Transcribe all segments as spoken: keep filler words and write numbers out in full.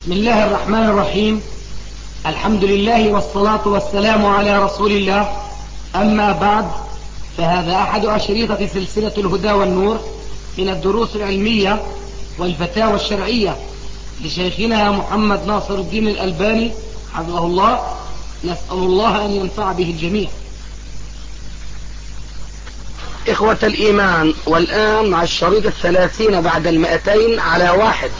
بسم الله الرحمن الرحيم. الحمد لله والصلاة والسلام على رسول الله. أما بعد، فهذا أحد أشريطة سلسلة الهدى والنور من الدروس العلمية والفتاوى الشرعية لشيخنا محمد ناصر الدين الألباني حفظه الله. نسأل الله أن ينفع به الجميع. إخوة الإيمان، والآن مع الشريط الثلاثين بعد المئتين على واحد.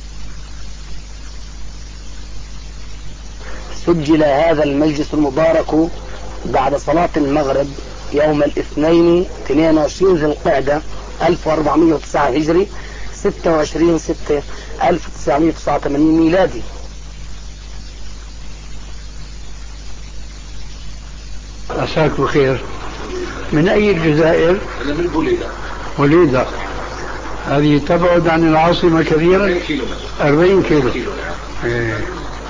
سجل هذا المجلس المبارك بعد صلاة المغرب يوم الاثنين اثنين وعشرين ذي القعدة ألف وأربعمائة وتسعة هجري ستة وعشرين ستة ألف وتسعمائة وتسعة وثمانين ميلادي. عساك بخير. من أي الجزائر؟ أنا من بوليدة. بوليدة هذه تبعد عن العاصمة كثيرا؟ أربعين كيلو. أربعين كيلو. كيلو. إيه.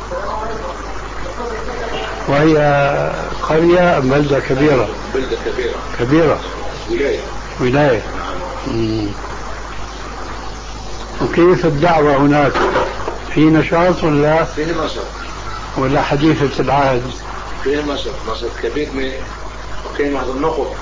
وهي قرية أم بلدة كبيرة؟ بلدة كبيرة. كبيرة. ولاية. ولاية. مم. وكيف الدعوة هناك؟ في نشاط ولا؟ فيه نشاط. ولا حديثة العهد؟ فيه نشاط، نشاط كبير من وكاين واحد النقط.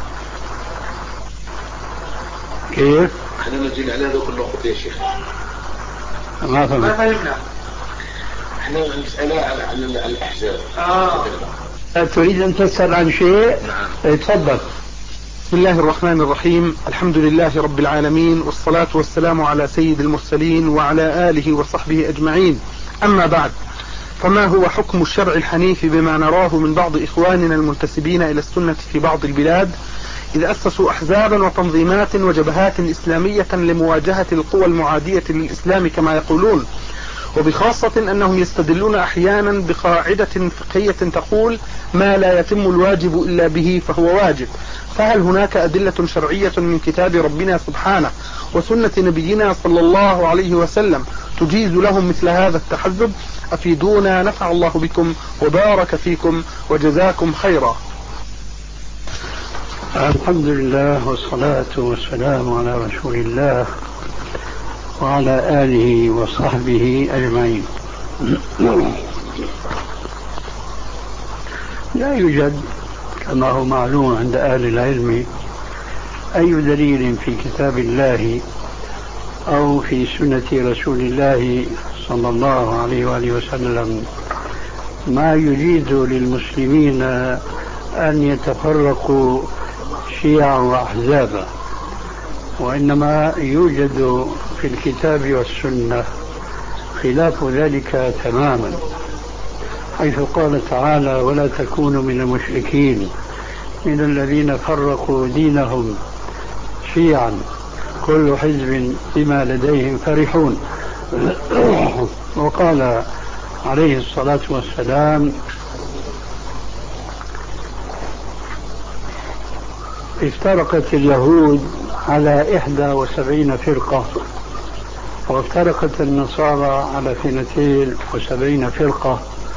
كيف؟ احنا نجينا على هذوك النقط يا شيخ. ما فهمت. ما فهمنا. احنا نسألها على الأحزاب. آه. تريد أن تسأل عن شيء؟ نعم. تفضل. بسم الله الرحمن الرحيم. الحمد لله رب العالمين، والصلاة والسلام على سيد المرسلين وعلى آله وصحبه أجمعين. أما بعد، فما هو حكم الشرع الحنيف بما نراه من بعض إخواننا المنتسبين إلى السنة في بعض البلاد، إذ أسسوا أحزابا وتنظيمات وجبهات إسلامية لمواجهة القوى المعادية للإسلام كما يقولون، وبخاصة أنهم يستدلون أحيانا بقاعدة فقهية تقول ما لا يتم الواجب إلا به فهو واجب؟ فهل هناك أدلة شرعية من كتاب ربنا سبحانه وسنة نبينا صلى الله عليه وسلم تجيز لهم مثل هذا التحزب؟ أفيدونا، نفع الله بكم وبارك فيكم وجزاكم خيرا. الحمد لله والصلاة والسلام على رسول الله وعلى آله وصحبه أجمعين. لا يوجد كما هو معلوم عند أهل العلم أي دليل في كتاب الله أو في سنة رسول الله صلى الله عليه وآله وسلم ما يجيز للمسلمين أن يتفرقوا شيعا وأحزابا، وإنما يوجد في الكتاب والسنة خلاف ذلك تماما، حيث قال تعالى ولا تكونوا من المشركين من الذين فرقوا دينهم شيعا كل حزب بما لديهم فرحون. وقال عليه الصلاة والسلام افترقت اليهود على إحدى وسبعين فرقة، وافترقت النصارى على اثنتين وسبعين فرقة،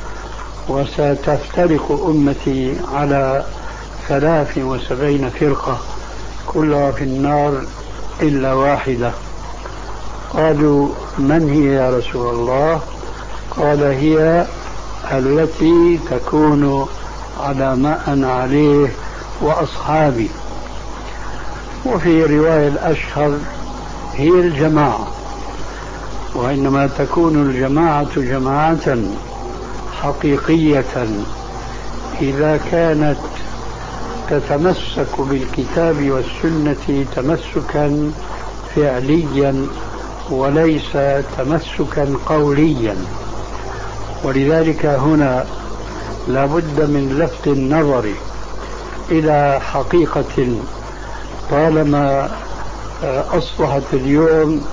وستفترق أمتي على ثلاث وسبعين فرقة كلها في النار إلا واحدة. قالوا من هي يا رسول الله؟ قال هي التي تكون على ما أنا عليه وأصحابي. وفي رواية الأشهر هي الجماعة، وإنما تكون الجماعة جماعة حقيقية إذا كانت تتمسك بالكتاب والسنة تمسكا فعليا وليس تمسكا قوليا. ولذلك هنا لا بد من لفت النظر إلى حقيقة طالما أصبحت اليوم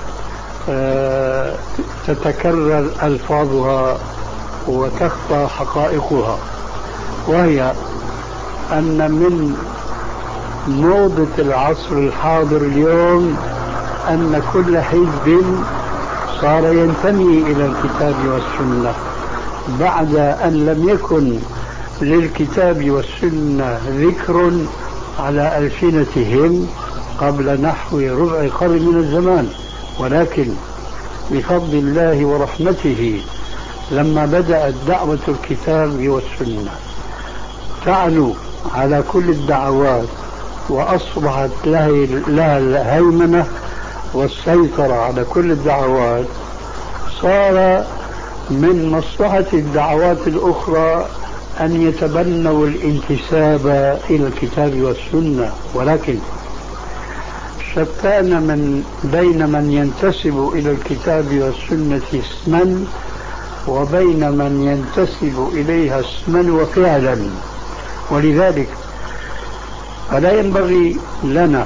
تتكرر ألفاظها وتخفى حقائقها، وهي أن من موضة العصر الحاضر اليوم أن كل حزب صار ينتمي إلى الكتاب والسنة بعد أن لم يكن للكتاب والسنة ذكر على ألسنتهم قبل نحو ربع قرن من الزمان. ولكن بفضل الله ورحمته لما بدأت دعوة الكتاب والسنة تعلو على كل الدعوات وأصبحت لها الهيمنة والسيطرة على كل الدعوات، صار من مصلحة الدعوات الأخرى أن يتبنوا الانتساب إلى الكتاب والسنة، ولكن شتان من بين من ينتسب إلى الكتاب والسنة اسما وبين من ينتسب إليها اسما وفعلا. ولذلك فلا ينبغي لنا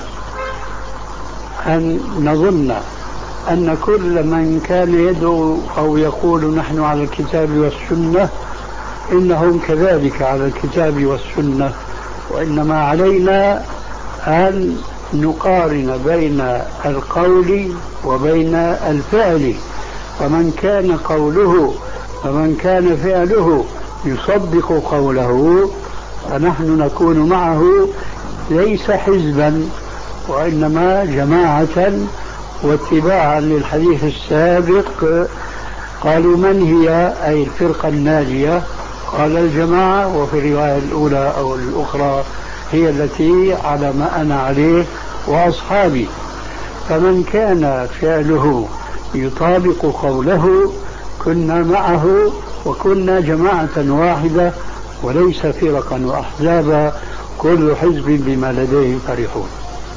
أن نظن أن كل من كان يدعو أو يقول نحن على الكتاب والسنة إنهم كذلك على الكتاب والسنة، وإنما علينا أن نقارن بين القول وبين الفعل، فمن كان قوله ومن كان فعله يصدق قوله فنحن نكون معه ليس حزبا وإنما جماعة واتباعا للحديث السابق. قالوا من هي أي الفرقة الناجية؟ قال الجماعة، وفي الرواية الأولى أو الأخرى هي التي على ما أنا عليه وأصحابي. فمن كان فعله يطابق قوله كنا معه وكنا جماعة واحدة وليس فرقا وأحزابا كل حزب بما لديهم فرحون.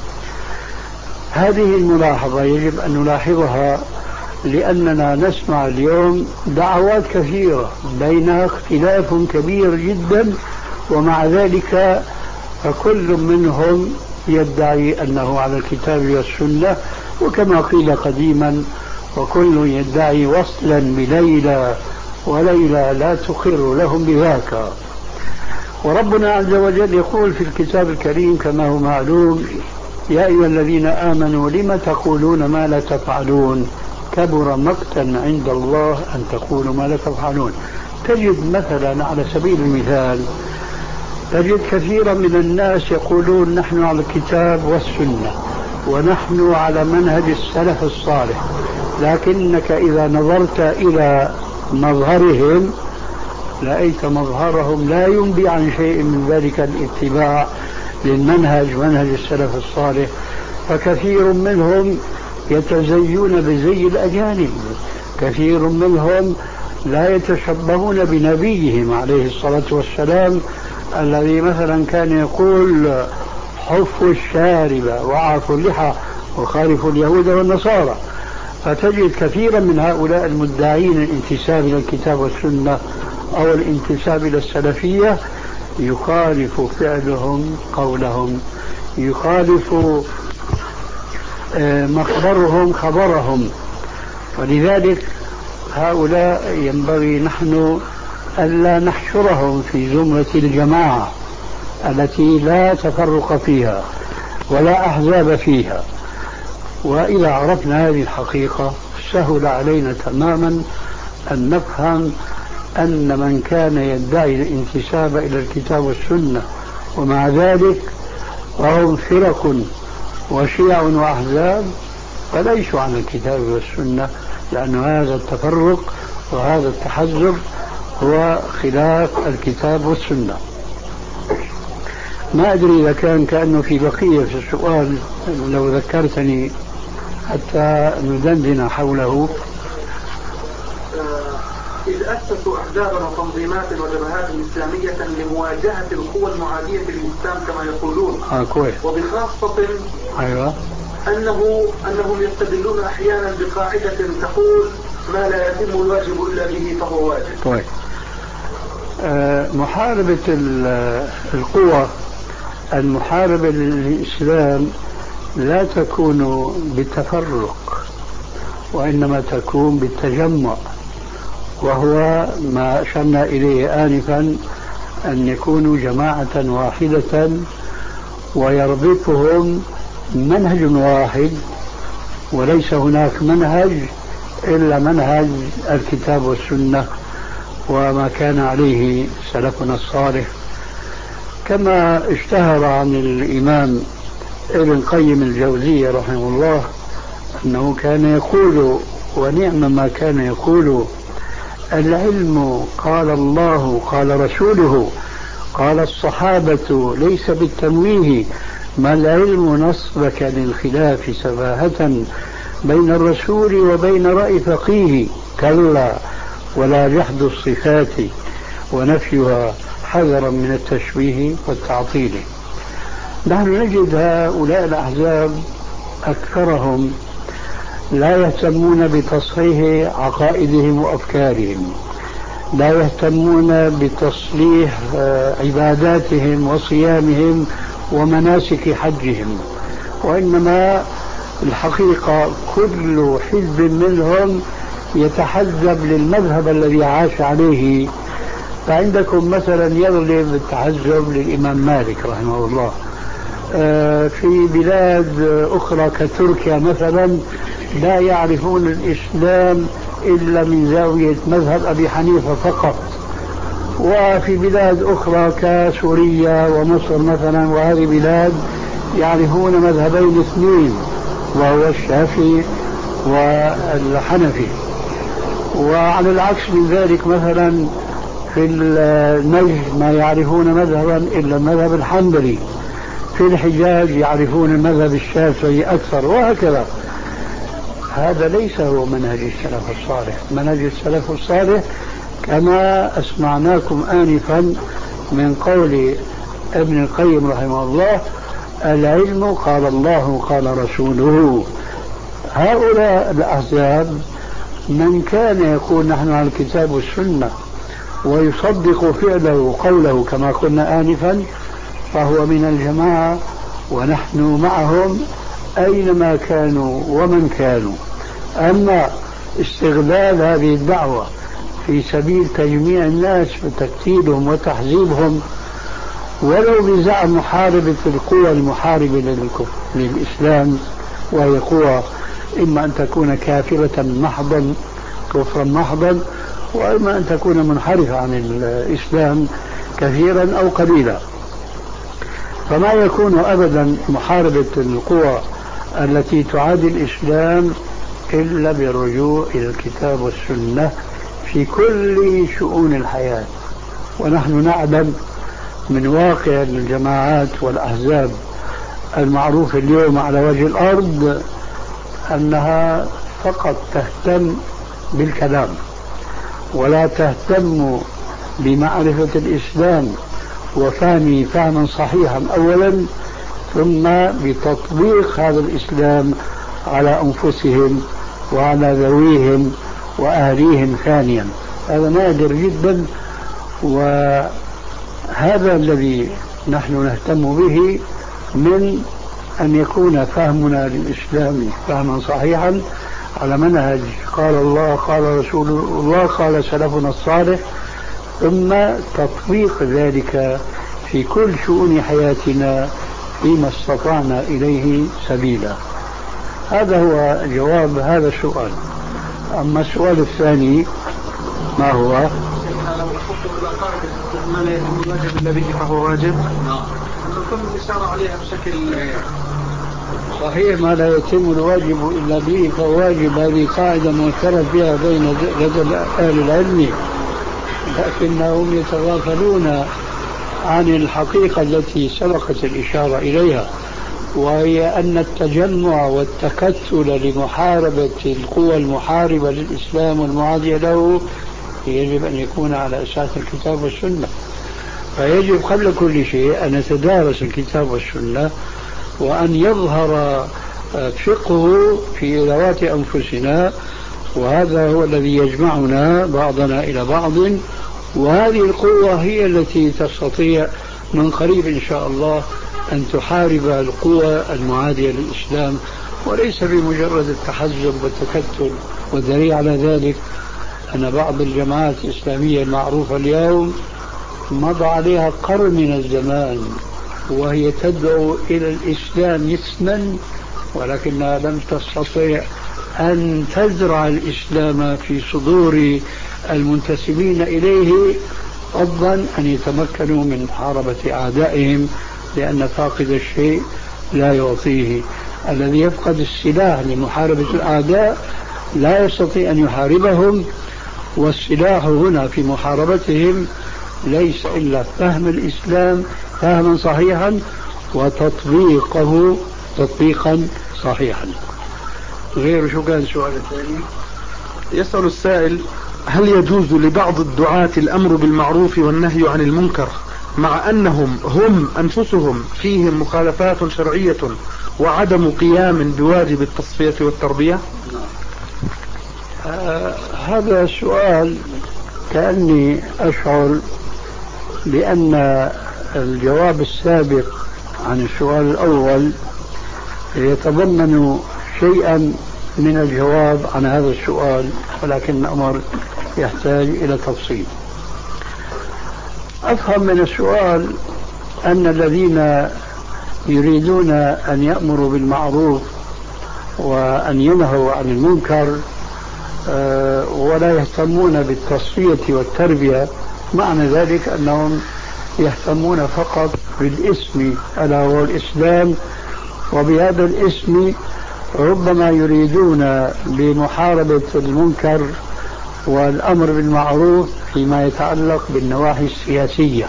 هذه الملاحظة يجب أن نلاحظها لأننا نسمع اليوم دعوات كثيرة بينها اختلاف كبير جدا، ومع ذلك فكل منهم يدعي أنه على الكتاب والسنة، وكما قيل قديما وكل يدعي وصلا بليلى وليلى لا تقر لهم بذاك. وربنا عز وجل يقول في الكتاب الكريم كما هو معلوم: يا أيها الذين آمنوا لم تقولون ما لا تفعلون كبر مقتا عند الله أن تقولوا ما لا تفعلون. تجد مثلا على سبيل المثال تجد كثيرا من الناس يقولون نحن على الكتاب والسنة ونحن على منهج السلف الصالح، لكنك إذا نظرت إلى مظهرهم رأيت مظهرهم لا ينبي عن شيء من ذلك الاتباع للمنهج منهج السلف الصالح. فكثير منهم يتزيون بزي الأجانب، كثير منهم لا يتشبهون بنبيهم عليه الصلاة والسلام الذي مثلا كان يقول حفوا الشارب وعفوا اللحى وخالفوا اليهود والنصارى. فتجد كثيرا من هؤلاء المدعين الانتساب إلى الكتاب والسنة أو الانتساب إلى السلفية يخالف فعلهم قولهم، يخالف مخبرهم خبرهم. ولذلك هؤلاء ينبغي نحن ألا نحشرهم في زمرة الجماعة التي لا تفرق فيها ولا أحزاب فيها. وإذا عرفنا هذه الحقيقة سهل علينا تماما أن نفهم أن من كان يدعي الانتساب إلى الكتاب والسنة ومع ذلك وهم فرق وشيع وأحزاب فليسوا عن الكتاب والسنة، لأن هذا التفرق وهذا التحزب هو خلاف الكتاب والسنة. ما أدري إذا كان كأنه في بقية في السؤال لو ذكرتني حتى ندندن حوله. إذ أسسوا أحزابا وتنظيمات وجبهات إسلامية لمواجهة القوى المعادية للإسلام كما يقولون، آه كويس. وبخاصة أيوة أنه أنهم يستدلون أحيانا بقاعدة تقول ما لا يتم الواجب إلا به فهو واجب. كويس. آه محاربة القوى المحاربة للإسلام لا تكون بالتفرق وإنما تكون بالتجمع، وهو ما أشرنا إليه آنفا أن يكونوا جماعة واحدة ويربطهم منهج واحد، وليس هناك منهج إلا منهج الكتاب والسنة وما كان عليه سلفنا الصالح. كما اشتهر عن الإمام ابن قيم الجوزية رحمه الله أنه كان يقول ونعم ما كان يقول. العلم قال الله قال رسوله قال الصحابة ليس بالتمويه. ما العلم نصبك للخلاف سفاهة بين الرسول وبين رأي فقيه. كلا ولا جحد الصفات ونفيها حذرا من التشبيه والتعطيل. نحن نجد هؤلاء الأحزاب أكثرهم لا يهتمون بتصحيح عقائدهم وأفكارهم، لا يهتمون بتصليح عباداتهم وصيامهم ومناسك حجهم، وإنما الحقيقة كل حزب منهم يتحزب للمذهب الذي عاش عليه. فعندكم مثلا يغلب التحزب للإمام مالك رحمه الله، في بلاد أخرى كتركيا مثلا لا يعرفون الإسلام إلا من زاوية مذهب أبي حنيفة فقط، وفي بلاد أخرى كسوريا ومصر مثلا وهذه بلاد يعرفون مذهبين اثنين وهو الشافعي والحنفي. وعلى العكس من ذلك مثلا في النجد ما يعرفون مذهبا إلا المذهب الحنبلي، في الحجاز يعرفون المذهب الشافعي أكثر، وهكذا. هذا ليس هو منهج السلف الصالح. منهج السلف الصالح كما أسمعناكم آنفا من قول ابن القيم رحمه الله: العلم قال الله قال رسوله. هؤلاء الأحزاب من كان يقول نحن على الكتاب والسنة ويصدق فعله وقوله كما قلنا آنفا فهو من الجماعة، ونحن معهم أينما كانوا ومن كانوا. أما استغلال هذه الدعوة في سبيل تجميع الناس وتكتيلهم وتحزيبهم ولو بزعم محاربة القوى المحاربة للإسلام، وهي قوى إما أن تكون كافرة محضا كفرا محضا، وإما أن تكون منحرفة عن الإسلام كثيرا أو قليلا، فما يكون أبدا محاربة القوى التي تعادي الإسلام إلا بالرجوع إلى الكتاب والسنة في كل شؤون الحياة. ونحن نعلم من واقع الجماعات والأحزاب المعروف اليوم على وجه الأرض أنها فقط تهتم بالكلام ولا تهتم بمعرفة الإسلام وفهمه فهما صحيحا أولا، ثم بتطبيق هذا الإسلام على أنفسهم وعلى ذويهم وأهليهم ثانيا. هذا نادر جدا، وهذا الذي نحن نهتم به من أن يكون فهمنا للإسلام فهما صحيحا على منهج قال الله قال رسول الله قال سلفنا الصالح، ثم تطبيق ذلك في كل شؤون حياتنا فيما استطعنا إليه سبيلا. هذا هو جواب هذا السؤال. أما السؤال الثاني ما هو؟ ما لا يتم الواجب إلا به فهو واجب. نقوم بالإشارة عليها بشكل صحيح. ما لا يتم الواجب إلا به فهو واجب، هذه قاعدة معترف بها بين لدى أهل العلم، لكنهم يتغافلون عن الحقيقة التي سبقت الإشارة إليها، وهي أن التجمع والتكتل لمحاربة القوى المحاربة للإسلام والمعادية له يجب أن يكون على أساس الكتاب والسنة. فيجب قبل كل شيء أن نتدارس الكتاب والسنة، وأن يظهر فقه في ذوات أنفسنا، وهذا هو الذي يجمعنا بعضنا إلى بعض. وهذه القوة هي التي تستطيع من قريب إن شاء الله أن تحارب القوى المعادية للإسلام، وليس بمجرد التحزب والتكتل. والدليل على ذلك أن بعض الجماعات الإسلامية المعروفة اليوم مضى عليها قرن من الزمان وهي تدعو إلى الإسلام اسما، ولكنها لم تستطيع أن تزرع الإسلام في صدور المنتسبين إليه، فضلا أن يتمكنوا من محاربة أعدائهم، لأن فاقد الشيء لا يعطيه. الذي يفقد السلاح لمحاربة الأعداء لا يستطيع أن يحاربهم، والسلاح هنا في محاربتهم ليس إلا فهم الإسلام فهما صحيحا وتطبيقه تطبيقا صحيحا. غير شو كان السؤال الثاني؟ يسأل السائل: هل يجوز لبعض الدعاة الأمر بالمعروف والنهي عن المنكر مع أنهم هم أنفسهم فيهم مخالفات شرعية وعدم قيام بواجب التصفية والتربية؟ آه هذا السؤال كأني أشعر بأن الجواب السابق عن السؤال الأول يتضمن شيئا من الجواب عن هذا السؤال، ولكن الأمر يحتاج إلى تفصيل. أفهم من السؤال أن الذين يريدون أن يأمروا بالمعروف وأن ينهوا عن المنكر ولا يهتمون بالتصفية والتربية، معنى ذلك أنهم يهتمون فقط بالاسم ألا هو الإسلام، وبهذا الاسم ربما يريدون بمحاربة المنكر والأمر بالمعروف فيما يتعلق بالنواحي السياسية،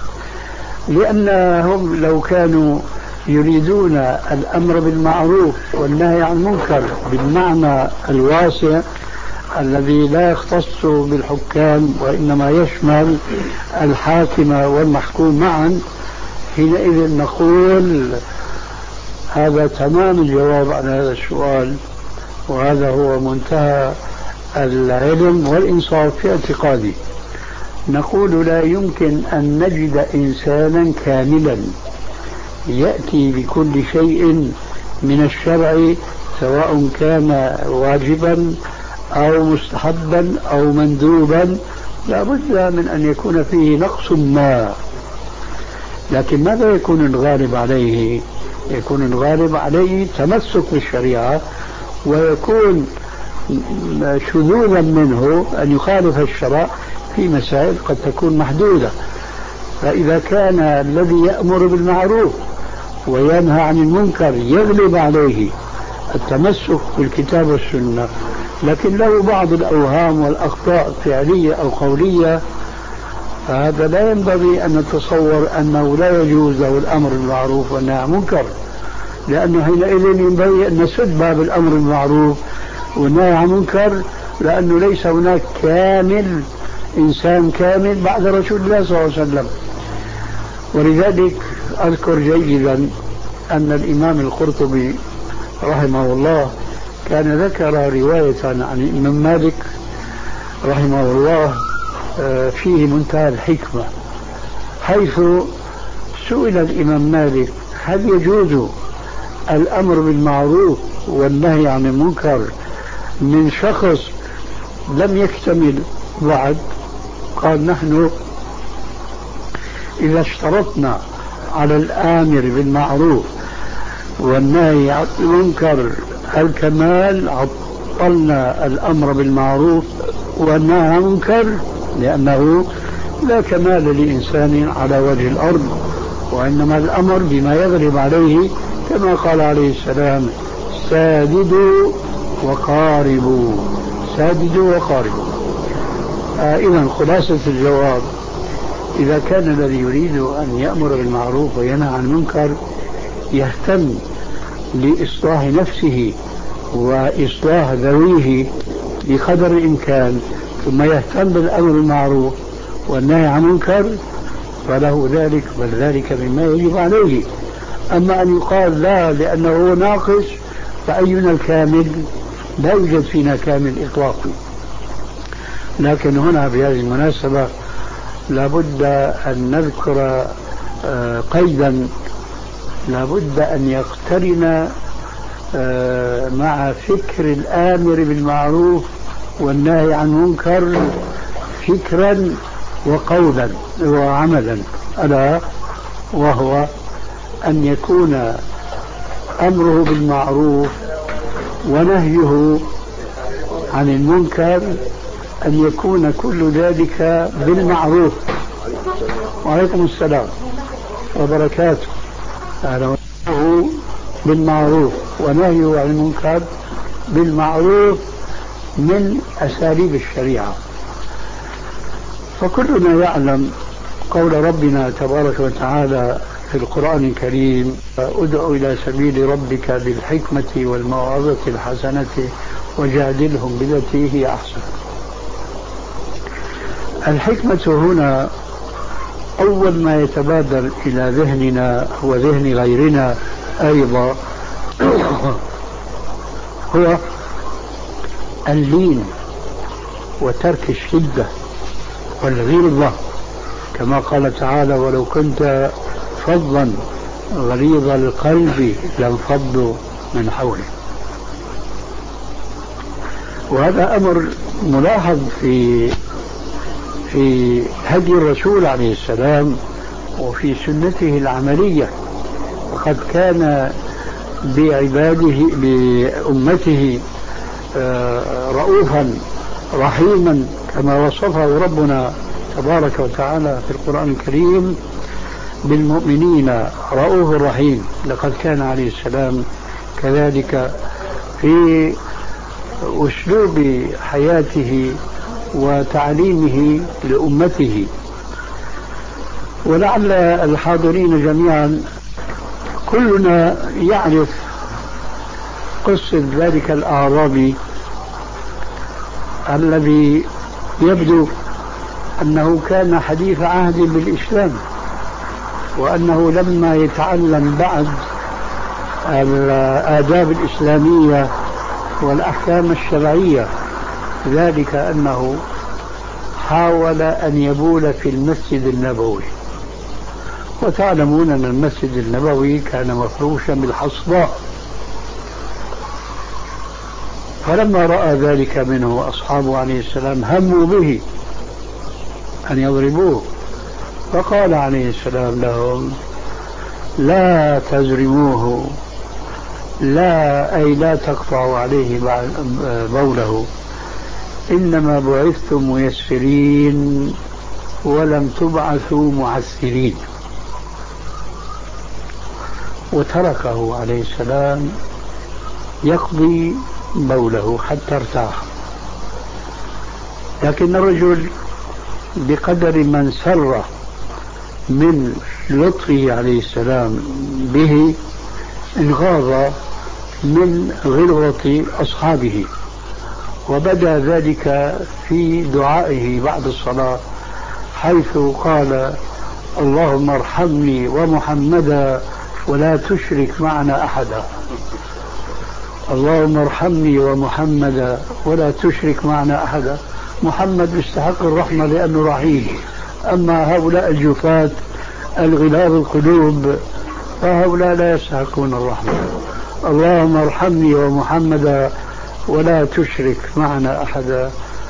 لأنهم لو كانوا يريدون الأمر بالمعروف والنهي عن المنكر بالمعنى الواسع الذي لا يختص بالحكام وإنما يشمل الحاكم والمحكوم معا، حينئذ نقول هذا تمام الجواب عن هذا السؤال، وهذا هو منتهى العلم والإنصاف في اعتقادي. نقول لا يمكن أن نجد إنسانا كاملا يأتي بكل شيء من الشرع سواء كان واجبا أو مستحبا أو مندوبا، لا بد من أن يكون فيه نقص ما. لكن ماذا يكون الغالب عليه؟ يكون الغالب عليه تمسك بالشريعة، ويكون شذوذا منه أن يخالف الشرع في مسائل قد تكون محدودة. فإذا كان الذي يأمر بالمعروف وينهى عن المنكر يغلب عليه التمسك بالكتاب والسنة، لكن له بعض الأوهام والأخطاء الفعلية أو قولية، فهذا لا ينبغي أن نتصور أنه لا يجوز له الأمر بالمعروف والنهي عن المنكر، لأنه حينئذ ينبغي أن نسد باب الأمر بالمعروف والنهي عن المنكر، لأنه ليس هناك كامل إنسان كامل بعد رسول الله صلى الله عليه وسلم. ولذلك أذكر جيدا أن الإمام القرطبي رحمه الله كان ذكر رواية عن الإمام مالك رحمه الله فيه منتهى الحكمة، حيث سئل الإمام مالك هل يجوز الأمر بالمعروف والنهي عن المنكر من شخص لم يكتمل بعد؟ قال نحن إذا اشترطنا على الآمر بالمعروف والنهي عن المنكر الكمال عطلنا الأمر بالمعروف والنهي عن المنكر، لأنه لا كمال لإنسان على وجه الأرض، وإنما الأمر بما يغلب عليه، كما قال عليه السلام ساددوا وقاربوا، ساددوا وقاربوا. آه إذن خلاصة الجواب: إذا كان الذي يريد أن يأمر بالمعروف وينهى عن المنكر يهتم لإصلاح نفسه وإصلاح ذويه بقدر الإمكان، ثم يهتم بالأمر بالمعروف والنهي عن المنكر، فله ذلك، بل ذلك مما يجب عليه. أما أن يقال لا لأنه ناقص، فأينا الكامل؟ لا يوجد فينا كامل إطلاقا. لكن هنا بهذه المناسبة لابد أن نذكر قيدا لابد أن يقترن مع فكر الآمر بالمعروف والنهي عن المنكر فكرا وقولا وعملا، ألا وهو أن يكون أمره بالمعروف ونهيه عن المنكر أن يكون كل ذلك بالمعروف. وعليكم السلام وبركاته. أمره بالمعروف ونهيه عن المنكر بالمعروف، من أساليب الشريعة. فكلنا يعلم قول ربنا تبارك وتعالى في القرآن الكريم: ادع إلى سبيل ربك بالحكمة والموعظة الحسنة وجادلهم بالتي هي أحسن. الحكمة هنا أول ما يتبادر إلى ذهننا وذهن غيرنا أيضا هو اللين وترك الشدة والغلظة، كما قال تعالى: ولو كنت فظا غليظ القلب لانفضوا من حولك. وهذا أمر ملاحظ في في هدي الرسول عليه السلام وفي سنته العملية، وقد كان بعباده بأمته رؤوفا رحيما كما وصفه ربنا تبارك وتعالى في القرآن الكريم: بالمؤمنين رؤوف رحيم. لقد كان عليه السلام كذلك في أسلوب حياته وتعليمه لأمته. ولعل الحاضرين جميعا كلنا يعرف قصة ذلك الأعرابي الذي يبدو أنه كان حديث عهد بالإسلام، وأنه لما يتعلم بعد الآداب الإسلامية والأحكام الشرعية، ذلك أنه حاول أن يبول في المسجد النبوي. وتعلمون أن المسجد النبوي كان مفروشا بالحصباء. فلما رأى ذلك منه أصحابه عليه السلام هموا به أن يضربوه، فقال عليه السلام لهم: لا تزرموه، لا أي لا تقطعوا عليه بوله، إنما بعثتم ميسرين ولم تبعثوا معسرين. وتركه عليه السلام يقضي بوله حتى ارتاح. لكن الرجل بقدر من سر من لطفه عليه السلام به انغاض من غلظة أصحابه، وبدأ ذلك في دعائه بعد الصلاة، حيث قال: اللهم ارحمني ومحمدا ولا تشرك معنا أحدا. اللهم ارحمني ومحمدا ولا تشرك معنا أحدا. محمد يستحق الرحمة لأنه رحيم، أما هؤلاء الجفاة الغلاظ القلوب فهؤلاء لا يستحقون الرحمة. اللهم ارحمني ومحمدا ولا تشرك معنا أحدا.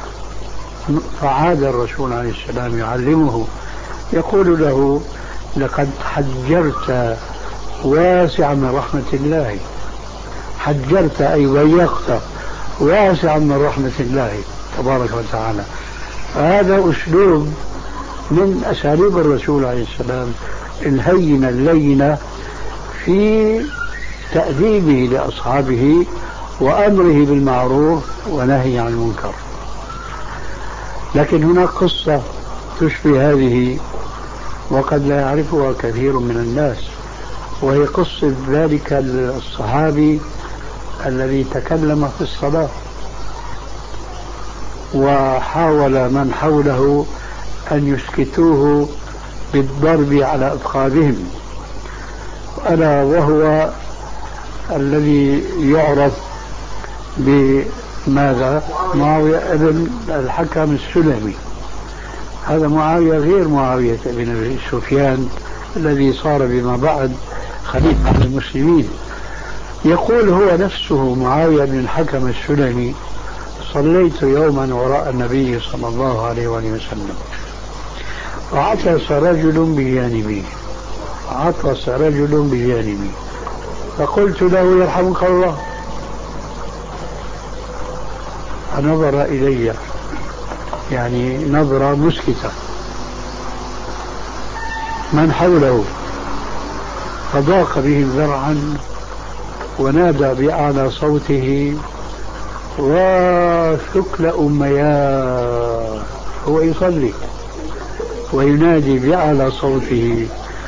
فعاد الرسول عليه السلام يعلمه، يقول له: لقد حجرت واسعا من رحمة الله. حجرت أي ضيقت واسعا من رحمة الله تبارك وتعالى. هذا أسلوب من أساليب الرسول عليه السلام الهينة اللينة في تأديبه لأصحابه وأمره بالمعروف ونهي عن المنكر. لكن هناك قصة تشبه هذه وقد لا يعرفها كثير من الناس، وهي قصة ذلك الصحابي الذي تكلم في الصلاة وحاول من حوله أن يسكتوه بالضرب على أفخاذهم، ألا وهو الذي يعرف بماذا؟ معاوية ابن الحكم السلمي. هذا معاوية غير معاوية ابن أبي سفيان الذي صار بما بعد خليفة المسلمين. يقول هو نفسه معاوية بن الحكم السلمي: صليت يوما وراء النبي صلى الله عليه وسلم، وعطس رجل بجانبي عطس رجل بجانبي فقلت له: يرحمك الله. فنظر إلي يعني نظرة مسكتة. من حوله فضاق بهم ذرعا ونادى بأعلى صوته: وثكل أمياه، هو يصلي وينادي بأعلى صوته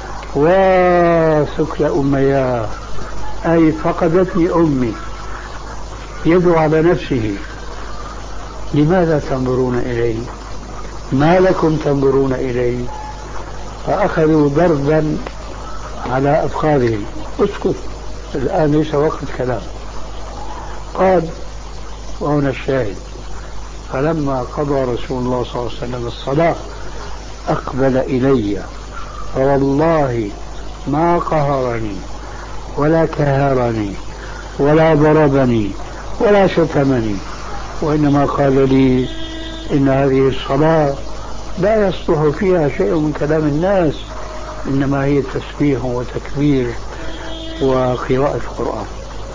وثكل أمياه، أي فقدتني أمي، يدعو على نفسه. لماذا تنظرون إلي؟ ما لكم تنظرون إلي؟ فأخذوا ضربا على أفخاذه. اسكت، الآن ليس وقت كلام. قال، وهنا الشاهد: فلما قضى رسول الله صلى الله عليه وسلم الصلاة أقبل إلي، فوالله ما قهرني ولا كهرني ولا ضربني ولا شتمني، وإنما قال لي: إن هذه الصلاة لا يصلح فيها شيء من كلام الناس، إنما هي تسبيح وتكبير وقراءة القرآن،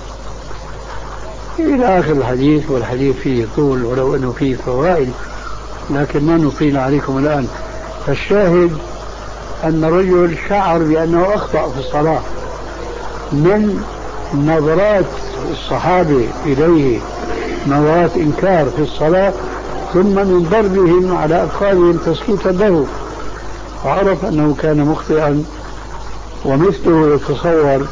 إلى آخر الحديث. والحديث فيه طول ولو أنه فيه فوائد، لكن ما نطيل عليكم الآن. فالشاهد أن الرجل شعر بأنه أخطأ في الصلاة من نظرات الصحابة إليه، نظرات إنكار في الصلاة، ثم من ضربهم على أفخاذهم تسكيتا له، وعرف أنه كان مخطئا. ومثله يتصور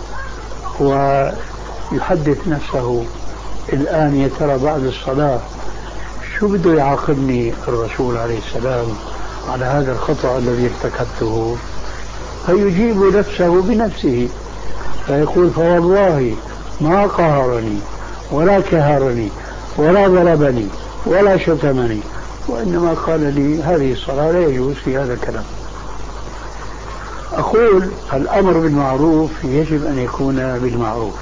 ويحدث نفسه الآن: يا ترى بعد الصلاة شو بده يعاقبني الرسول عليه السلام على هذا الخطأ الذي ارتكبته؟ فيجيب نفسه بنفسه فيقول: فوالله ما قهرني ولا كهرني ولا ضربني ولا شتمني، وإنما قال لي هذه الصلاة لا يجوز في هذا الكلام. أقول: الأمر بالمعروف يجب أن يكون بالمعروف،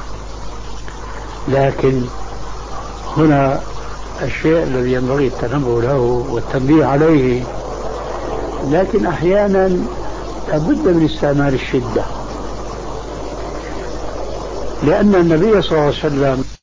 لكن هنا الشيء الذي ينبغي التنبه له والتنبيه عليه، لكن أحيانا لابد من استعمال الشدة، لأن النبي صلى الله عليه وسلم